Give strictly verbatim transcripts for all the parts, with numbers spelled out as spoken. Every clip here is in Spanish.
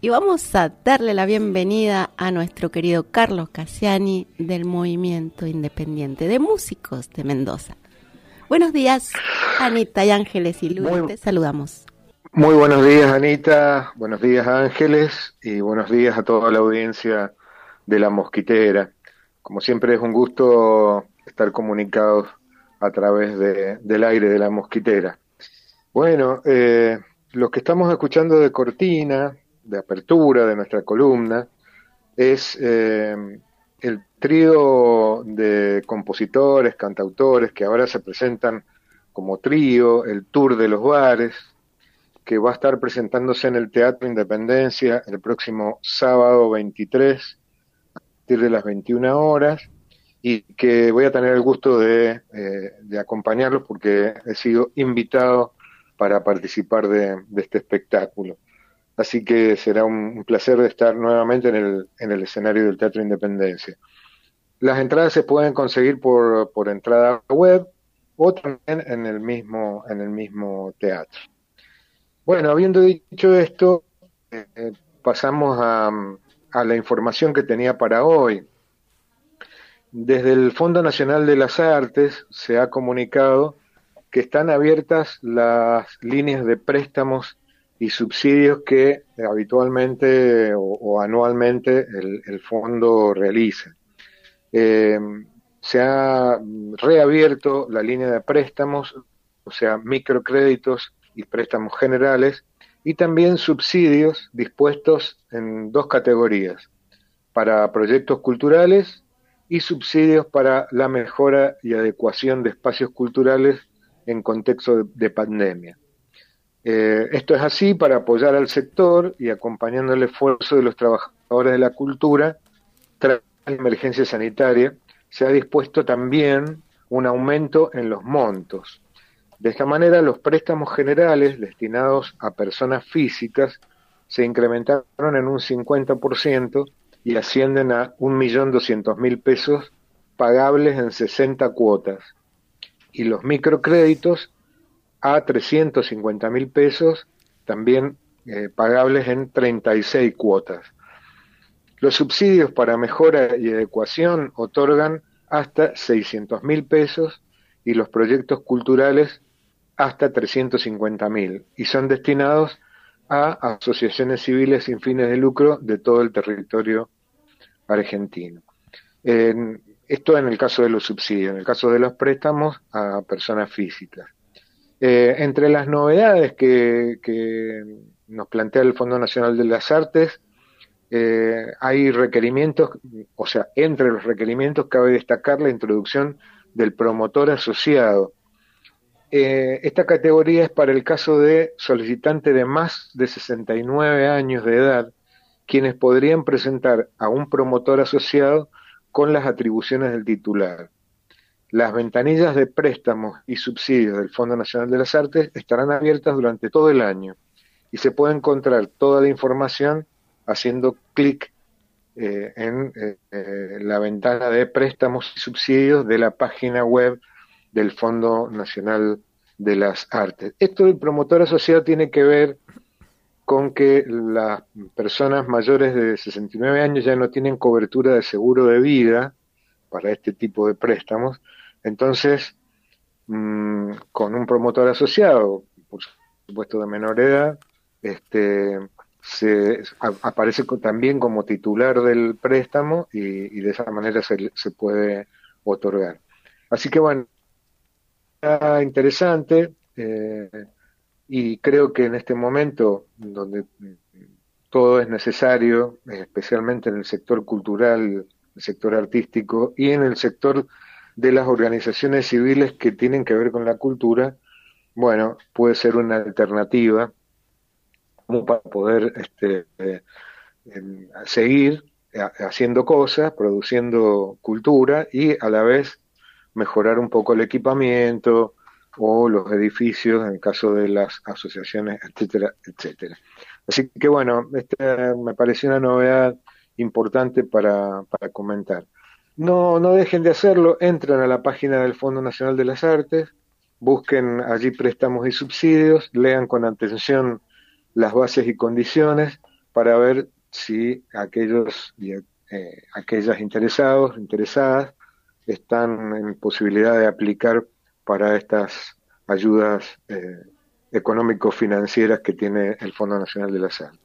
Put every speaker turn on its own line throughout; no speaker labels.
y vamos a darle la bienvenida a nuestro querido Carlos Cassiani del Movimiento Independiente de Músicos de Mendoza. Buenos días, Anita y Ángeles y Luis,
Muy,
te saludamos.
muy buenos días, Anita, buenos días, Ángeles, y buenos días a toda la audiencia de La Mosquitera. Como siempre es un gusto estar comunicados a través de, del aire de La Mosquitera. Bueno, eh, lo que estamos escuchando de cortina, de apertura de nuestra columna, es eh, el trío de compositores, cantautores que ahora se presentan como trío, el Tour de los Bares, que va a estar presentándose en el Teatro Independencia el próximo sábado veintitrés, a partir de las veintiuna horas, y que voy a tener el gusto de, eh, de acompañarlos porque he sido invitado para participar de, de este espectáculo. Así que será un, un placer de estar nuevamente en el, en el escenario del Teatro Independencia. Las entradas se pueden conseguir por, por entrada web o también en el mismo, en el mismo teatro. Bueno, habiendo dicho esto, eh, pasamos a, a la información que tenía para hoy. Desde el Fondo Nacional de las Artes se ha comunicado que están abiertas las líneas de préstamos y subsidios que habitualmente o, o anualmente el, el fondo realiza. Eh, se ha reabierto la línea de préstamos, o sea, microcréditos y préstamos generales, y también subsidios dispuestos en dos categorías, para proyectos culturales y subsidios para la mejora y adecuación de espacios culturales en contexto de, de pandemia. Eh, esto es así para apoyar al sector y acompañando el esfuerzo de los trabajadores de la cultura tras la emergencia sanitaria. Se ha dispuesto también un aumento en los montos. De esta manera, los préstamos generales destinados a personas físicas se incrementaron en un cincuenta por ciento y ascienden a un millón doscientos mil pesos pagables en sesenta cuotas. Y los microcréditos a trescientos cincuenta mil pesos, también eh, pagables en treinta y seis cuotas. Los subsidios para mejora y adecuación otorgan hasta seiscientos mil pesos y los proyectos culturales hasta trescientos cincuenta mil y son destinados a asociaciones civiles sin fines de lucro de todo el territorio argentino. Eh, esto en el caso de los subsidios, en el caso de los préstamos a personas físicas. Eh, entre las novedades que, que nos plantea el Fondo Nacional de las Artes, eh, hay requerimientos, o sea, entre los requerimientos cabe destacar la introducción del promotor asociado. Eh, esta categoría es para el caso de solicitantes de más de sesenta y nueve años de edad, quienes podrían presentar a un promotor asociado con las atribuciones del titular. Las ventanillas de préstamos y subsidios del Fondo Nacional de las Artes estarán abiertas durante todo el año y se puede encontrar toda la información haciendo clic eh, en eh, eh, la ventana de préstamos y subsidios de la página web del Fondo Nacional de las Artes. Esto del promotor asociado tiene que ver con que las personas mayores de sesenta y nueve años ya no tienen cobertura de seguro de vida para este tipo de préstamos. Entonces, mmm, con un promotor asociado, por supuesto de menor edad, este, se a, aparece también como titular del préstamo y, y de esa manera se, se puede otorgar. Así que bueno, interesante eh, y creo que en este momento donde todo es necesario, especialmente en el sector cultural, el sector artístico y en el sector de las organizaciones civiles que tienen que ver con la cultura, bueno, puede ser una alternativa como para poder este, eh, eh, seguir haciendo cosas, produciendo cultura y a la vez mejorar un poco el equipamiento o los edificios en caso de las asociaciones, etcétera, etcétera. Así que bueno, esta me pareció una novedad importante para, para comentar. No, no dejen de hacerlo, entren a la página del Fondo Nacional de las Artes, busquen allí préstamos y subsidios, lean con atención las bases y condiciones, para ver si aquellos y eh, aquellas interesados, interesadas, están en posibilidad de aplicar para estas ayudas eh, económico-financieras que tiene el Fondo Nacional de la Salud.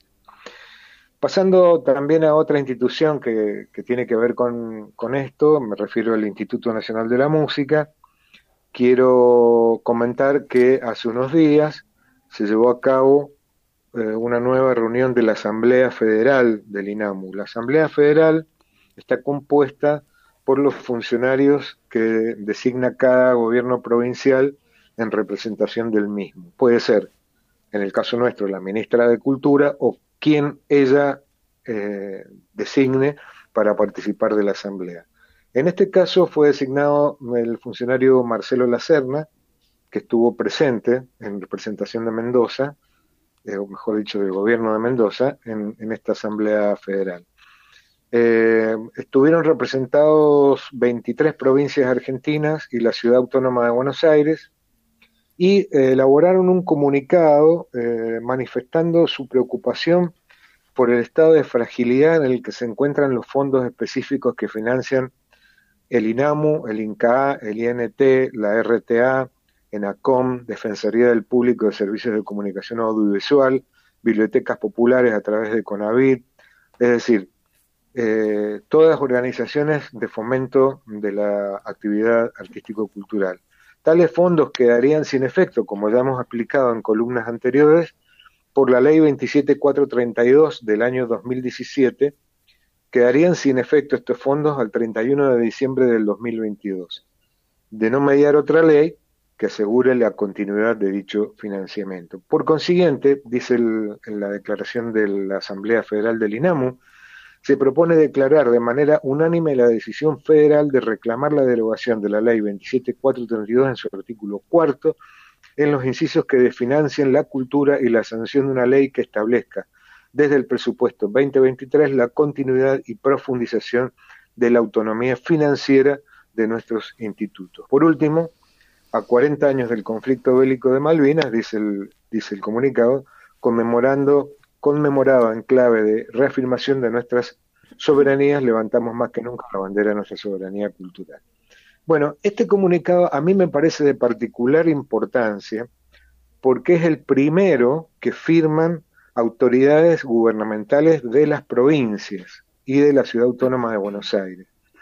Pasando también a otra institución que, que tiene que ver con, con esto, me refiero al Instituto Nacional de la Música, quiero comentar que hace unos días se llevó a cabo eh, una nueva reunión de la Asamblea Federal del INAMU. La Asamblea Federal está compuesta por los funcionarios que designa cada gobierno provincial en representación del mismo. Puede ser, en el caso nuestro, la ministra de Cultura o quien ella eh, designe para participar de la Asamblea. En este caso fue designado el funcionario Marcelo Lacerna, que estuvo presente en representación de Mendoza, eh, o mejor dicho, del gobierno de Mendoza, en, en esta Asamblea Federal. Eh, estuvieron representados veintitrés provincias argentinas y la Ciudad Autónoma de Buenos Aires, y eh, elaboraron un comunicado eh, manifestando su preocupación por el estado de fragilidad en el que se encuentran los fondos específicos que financian el INAMU, el INCAA, el I N T, la R T A, ENACOM, Defensoría del Público de Servicios de Comunicación Audiovisual, bibliotecas populares a través de CONAVIT, es decir, eh, todas organizaciones de fomento de la actividad artístico-cultural. Tales fondos quedarían sin efecto, como ya hemos explicado en columnas anteriores, por la Ley veintisiete mil cuatrocientos treinta y dos del año dos mil diecisiete, quedarían sin efecto estos fondos al treinta y uno de diciembre del dos mil veintidós, de no mediar otra ley que asegure la continuidad de dicho financiamiento. Por consiguiente, dice el, en la declaración de la Asamblea Federal del INAMU, se propone declarar de manera unánime la decisión federal de reclamar la derogación de la Ley veintisiete mil cuatrocientos treinta y dos en su artículo cuarto, en los incisos que desfinancien la cultura y la sanción de una ley que establezca desde el presupuesto veinte veintitrés la continuidad y profundización de la autonomía financiera de nuestros institutos. Por último, a cuarenta años del conflicto bélico de Malvinas, dice el, dice el comunicado, conmemorando, conmemorado en clave de reafirmación de nuestras soberanías, levantamos más que nunca la bandera de nuestra soberanía cultural. Bueno, este comunicado a mí me parece de particular importancia porque es el primero que firman autoridades gubernamentales de las provincias y de la Ciudad Autónoma de Buenos Aires.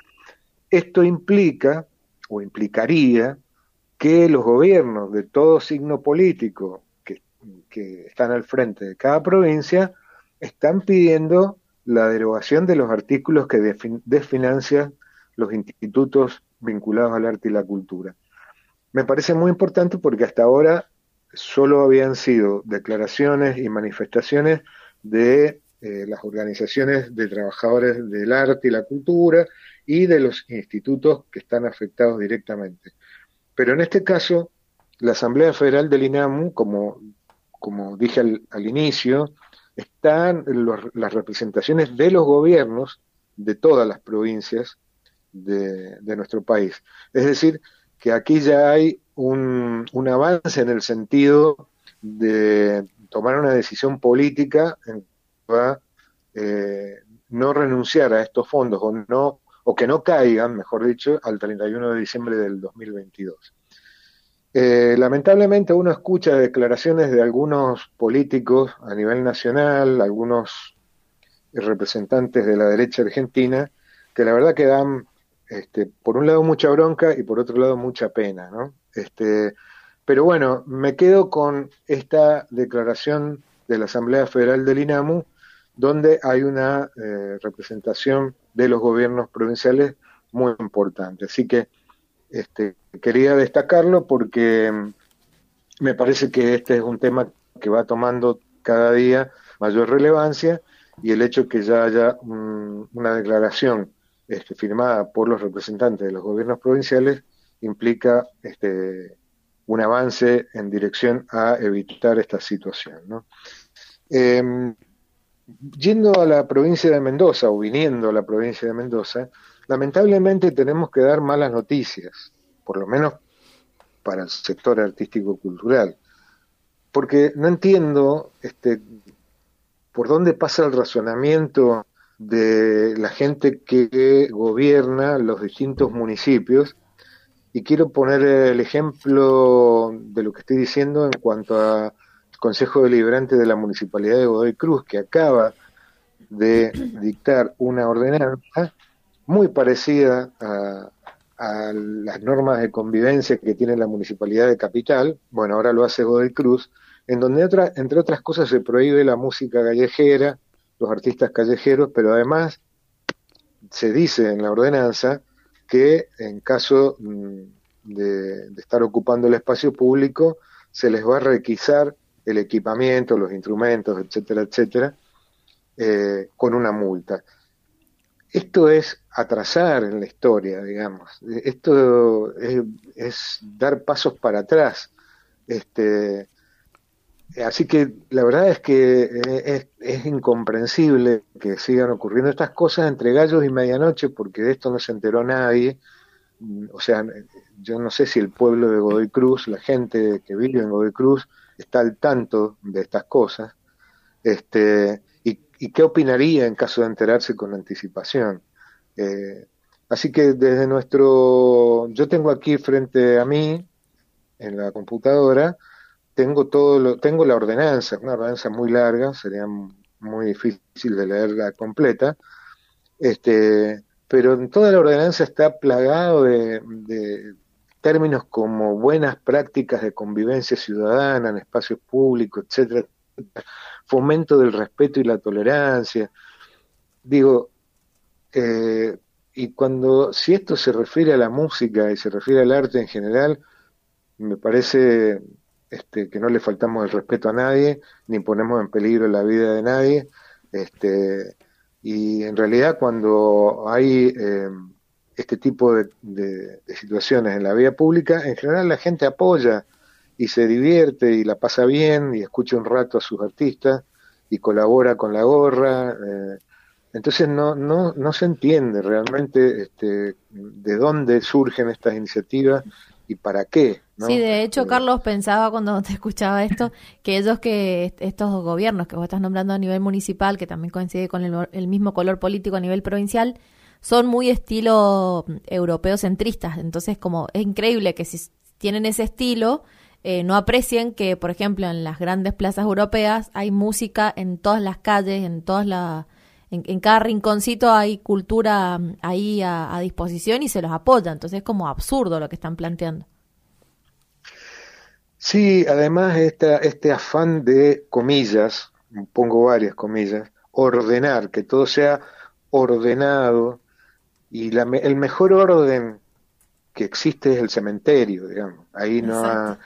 Esto implica, o implicaría, que los gobiernos de todo signo político que, que están al frente de cada provincia están pidiendo la derogación de los artículos que desfinancian los institutos vinculados al arte y la cultura. Me parece muy importante porque hasta ahora solo habían sido declaraciones y manifestaciones de eh, las organizaciones de trabajadores del arte y la cultura y de los institutos que están afectados directamente. Pero en este caso, la Asamblea Federal del INAMU, como, como dije al, al inicio, están los, las representaciones de los gobiernos de todas las provincias de, de nuestro país. Es decir, que aquí ya hay un, un avance en el sentido de tomar una decisión política en va, eh, no renunciar a estos fondos o no o que no caigan, mejor dicho, al treinta y uno de diciembre del dos mil veintidós. Eh, lamentablemente uno escucha declaraciones de algunos políticos a nivel nacional, algunos representantes de la derecha argentina, que la verdad que dan, este, por un lado mucha bronca y por otro lado mucha pena, ¿no? Este, pero bueno, me quedo con esta declaración de la Asamblea Federal del INAMU, donde hay una eh, representación de los gobiernos provinciales muy importante. Así que este, quería destacarlo porque me parece que este es un tema que va tomando cada día mayor relevancia, y el hecho que ya haya um, una declaración este, firmada por los representantes de los gobiernos provinciales implica este, un avance en dirección a evitar esta situación, ¿no? Eh, Yendo a la provincia de Mendoza, o viniendo a la provincia de Mendoza, lamentablemente tenemos que dar malas noticias, por lo menos para el sector artístico-cultural, porque no entiendo este, por dónde pasa el razonamiento de la gente que gobierna los distintos municipios. Y quiero poner el ejemplo de lo que estoy diciendo en cuanto al Consejo Deliberante de la Municipalidad de Godoy Cruz, que acaba de dictar una ordenanza muy parecida a, a las normas de convivencia que tiene la Municipalidad de Capital, bueno, ahora lo hace Godoy Cruz, en donde otra, entre otras cosas se prohíbe la música callejera, los artistas callejeros, pero además se dice en la ordenanza que en caso de, de estar ocupando el espacio público se les va a requisar el equipamiento, los instrumentos, etcétera, etcétera, eh, con una multa. Esto es atrasar en la historia, digamos. Esto es, es dar pasos para atrás. Este, así que la verdad es que es, es incomprensible que sigan ocurriendo estas cosas entre gallos y medianoche, porque de esto no se enteró nadie. O sea, yo no sé si el pueblo de Godoy Cruz, la gente que vive en Godoy Cruz, está al tanto de estas cosas. Este, y, y qué opinaría en caso de enterarse con anticipación. Eh, así que desde nuestro, yo tengo aquí frente a mí, en la computadora, tengo todo lo, tengo la ordenanza, una ordenanza muy larga, sería muy difícil de leerla completa, este, pero en toda la ordenanza está plagado de, de términos como buenas prácticas de convivencia ciudadana en espacios públicos, etcétera, fomento del respeto y la tolerancia. Digo, eh, y cuando, si esto se refiere a la música y se refiere al arte en general, me parece este, que no le faltamos el respeto a nadie, ni ponemos en peligro la vida de nadie, este, y en realidad cuando hay eh, este tipo de, de, de situaciones en la vía pública, en general la gente apoya y se divierte y la pasa bien y escucha un rato a sus artistas y colabora con la gorra, eh, entonces no no no se entiende realmente este, de dónde surgen estas iniciativas y para qué, ¿no?
Sí, de hecho,
Eh,
Carlos, pensaba cuando te escuchaba esto, que ellos que estos gobiernos que vos estás nombrando a nivel municipal, que también coincide con el, el mismo color político a nivel provincial, son muy estilo europeo centristas. Entonces, como es increíble que si tienen ese estilo, eh, no aprecien que, por ejemplo, en las grandes plazas europeas hay música en todas las calles, en todas las... En, en cada rinconcito hay cultura ahí a, a disposición y se los apoya. Entonces es como absurdo lo que están planteando.
Sí, además esta, este afán de comillas, pongo varias comillas, ordenar, que todo sea ordenado, y la, el mejor orden que existe es el cementerio, digamos. Ahí no ha...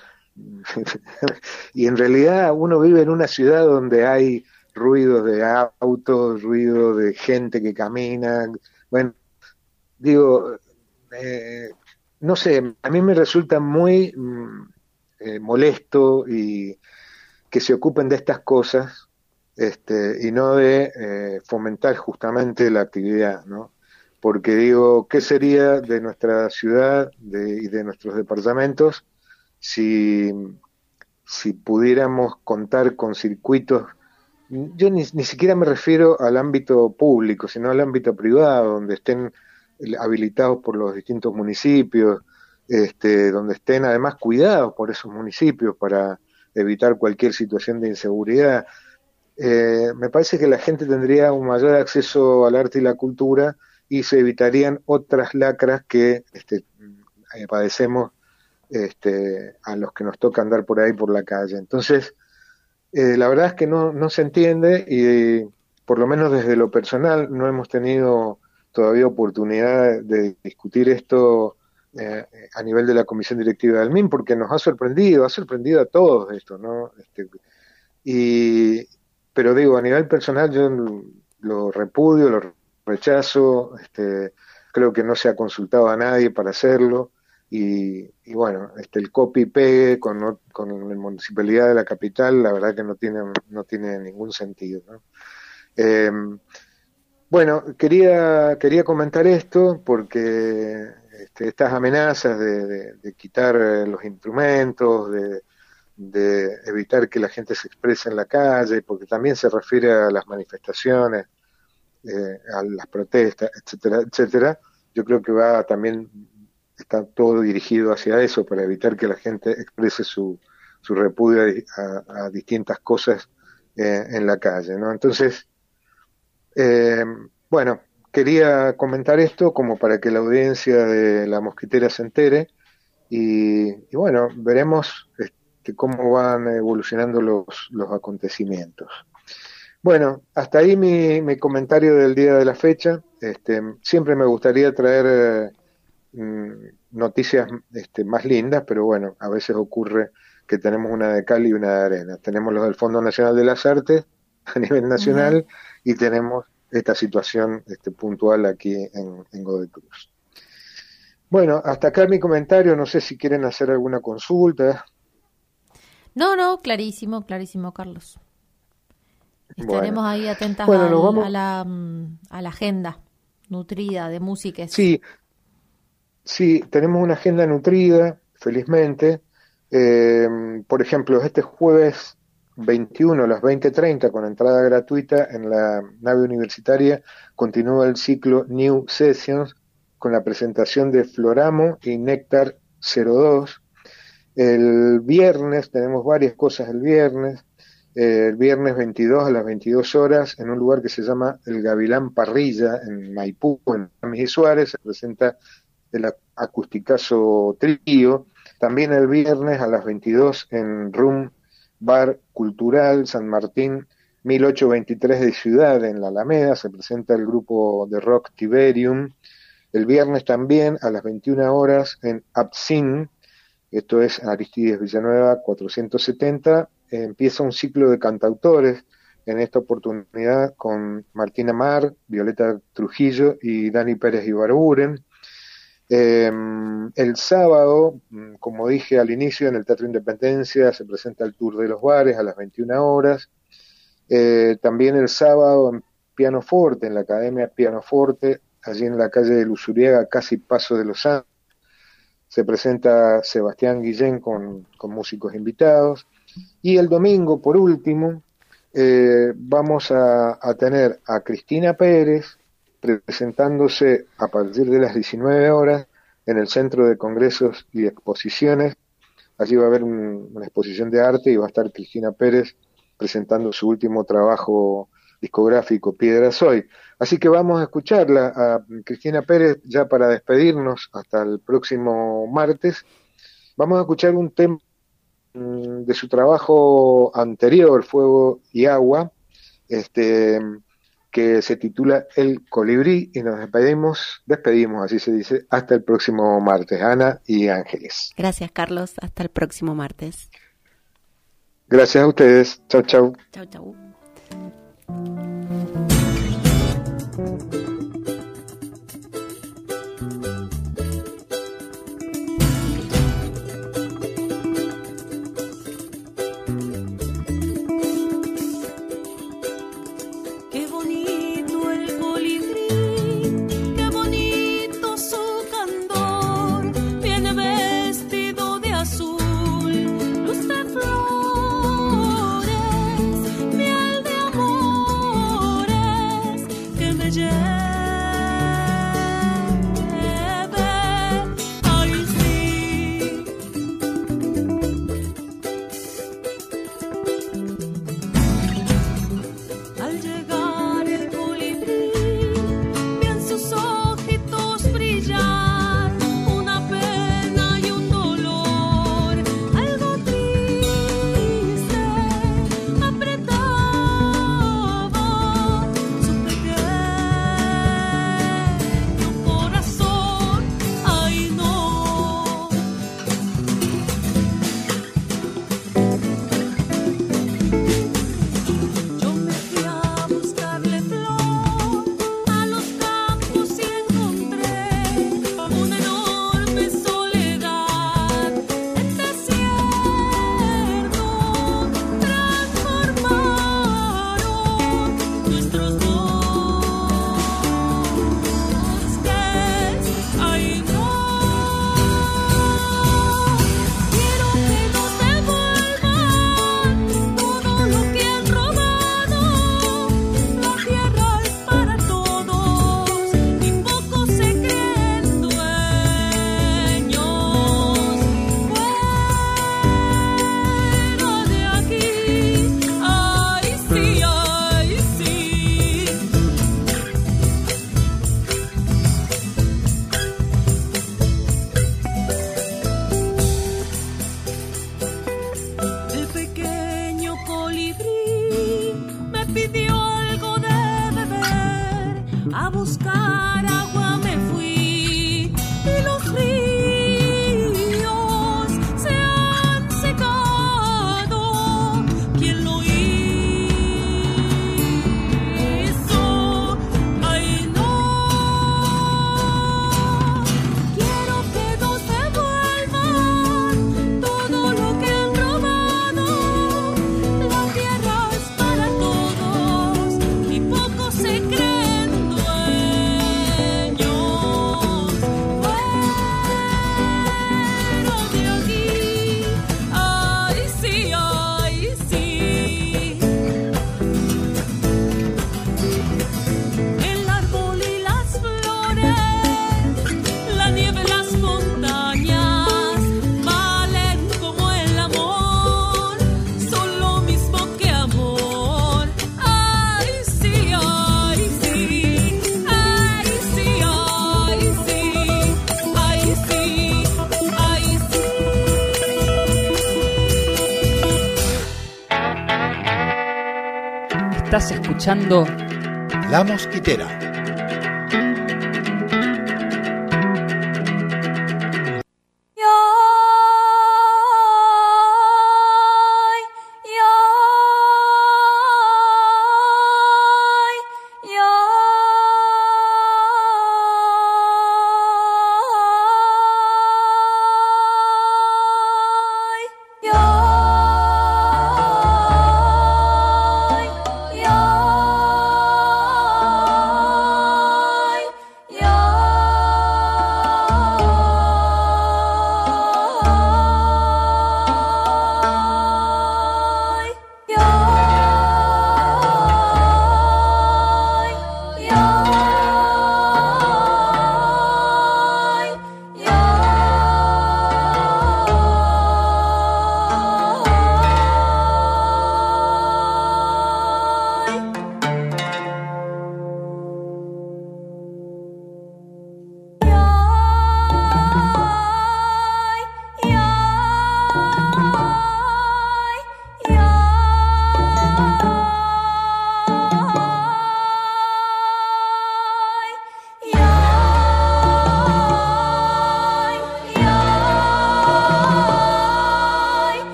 Y en realidad uno vive en una ciudad donde hay ruidos de autos, ruido de gente que camina, bueno, digo, eh, no sé, a mí me resulta muy eh, molesto y que se ocupen de estas cosas, este, y no de eh, fomentar justamente la actividad, ¿no? Porque digo, ¿qué sería de nuestra ciudad de, y de nuestros departamentos si, si pudiéramos contar con circuitos? Yo ni, ni siquiera me refiero al ámbito público, sino al ámbito privado, donde estén habilitados por los distintos municipios, este, donde estén además cuidados por esos municipios para evitar cualquier situación de inseguridad. Eh, me parece que la gente tendría un mayor acceso al arte y la cultura y se evitarían otras lacras que este, eh, padecemos este, a los que nos toca andar por ahí por la calle. Entonces, Eh, la verdad es que no, no se entiende y por lo menos desde lo personal no hemos tenido todavía oportunidad de discutir esto eh, a nivel de la comisión directiva del M I M porque nos ha sorprendido, ha sorprendido a todos esto, ¿no? Este, y, pero digo, a nivel personal yo lo repudio, lo rechazo, este, creo que no se ha consultado a nadie para hacerlo. Y, y bueno, este el copy pegue con, con la municipalidad de la capital, la verdad que no tiene no tiene ningún sentido, ¿no? Eh, bueno, quería quería comentar esto porque este, estas amenazas de, de, de quitar los instrumentos, de, de evitar que la gente se exprese en la calle, porque también se refiere a las manifestaciones, eh, a las protestas, etcétera, etcétera. Yo creo que va también, está todo dirigido hacia eso, para evitar que la gente exprese su, su repudio a, a distintas cosas eh, en la calle, ¿no? Entonces, eh, bueno, quería comentar esto como para que la audiencia de La Mosquitera se entere, y, y bueno, veremos este, cómo van evolucionando los, los acontecimientos. Bueno, hasta ahí mi, mi comentario del día de la fecha. Este, siempre me gustaría traer eh, noticias este, más lindas, pero bueno, a veces ocurre que tenemos una de cal y una de arena. Tenemos los del Fondo Nacional de las Artes a nivel nacional, uh-huh, y tenemos esta situación este, puntual aquí en, en Godoy Cruz. Bueno, hasta acá mi comentario. No sé si quieren hacer alguna consulta.
No, no, clarísimo, clarísimo, Carlos. Estaremos bueno. ahí atentas
bueno,
al,
vamos...
a, la, a la agenda nutrida de músicas.
Sí, sí, tenemos una agenda nutrida, felizmente. Eh, por ejemplo, este jueves veintiuno a las veinte treinta, con entrada gratuita en la nave universitaria, continúa el ciclo New Sessions con la presentación de Floramo y Néctar cero dos. El viernes tenemos varias cosas el viernes. Eh, el viernes veintidós a las veintidós horas, en un lugar que se llama el Gavilán Parrilla, en Maipú, en Ramis y Suárez, se presenta el Acusticazo Trío. También el viernes a las veintidós en Room Bar Cultural San Martín mil ochocientos veintitrés de Ciudad, en la Alameda, se presenta el grupo de rock Tiberium. El viernes también a las veintiuna horas en Absin, esto es Aristides Villanueva cuatrocientos setenta, eh, empieza un ciclo de cantautores, en esta oportunidad con Martina Mar, Violeta Trujillo y Dani Pérez Ibarburen. Eh, el sábado, como dije al inicio, en el Teatro Independencia se presenta el Tour de los Bares a las veintiuna horas. Eh, también el sábado en Pianoforte, en la Academia Pianoforte, allí en la calle de Luzuriaga, casi Paso de los Santos, se presenta Sebastián Guillén con, con músicos invitados. Y el domingo, por último, eh, vamos a, a tener a Cristina Pérez presentándose a partir de las diecinueve horas en el Centro de Congresos y Exposiciones. Allí va a haber un, una exposición de arte y va a estar Cristina Pérez presentando su último trabajo discográfico, Piedra Soy. Así que vamos a escucharla a Cristina Pérez ya para despedirnos hasta el próximo martes. Vamos a escuchar un tema de su trabajo anterior, Fuego y Agua, este, que se titula El Colibrí, y nos despedimos, despedimos, así se dice, hasta el próximo martes, Ana y Ángeles.
Gracias, Carlos, hasta el próximo martes.
Gracias a ustedes, chau, chau.
Chau, chau.
Miel de amor. a buscar agua me fui y los ríos se han secado. ¿Quién lo hizo? Ay, no. Quiero que nos devuelvan todo lo que han robado. La tierra es para todos y pocos se creen dueños. Fueron de aquí. Ay, sí, ay, sí. El árbol y las flores, la nieve, las montañas, valen como el amor, son lo mismo que amor. Ay, sí, ay, sí, ay, sí, ay, sí, ay, sí, ay, sí.
Estás escuchando
La Mosquitera,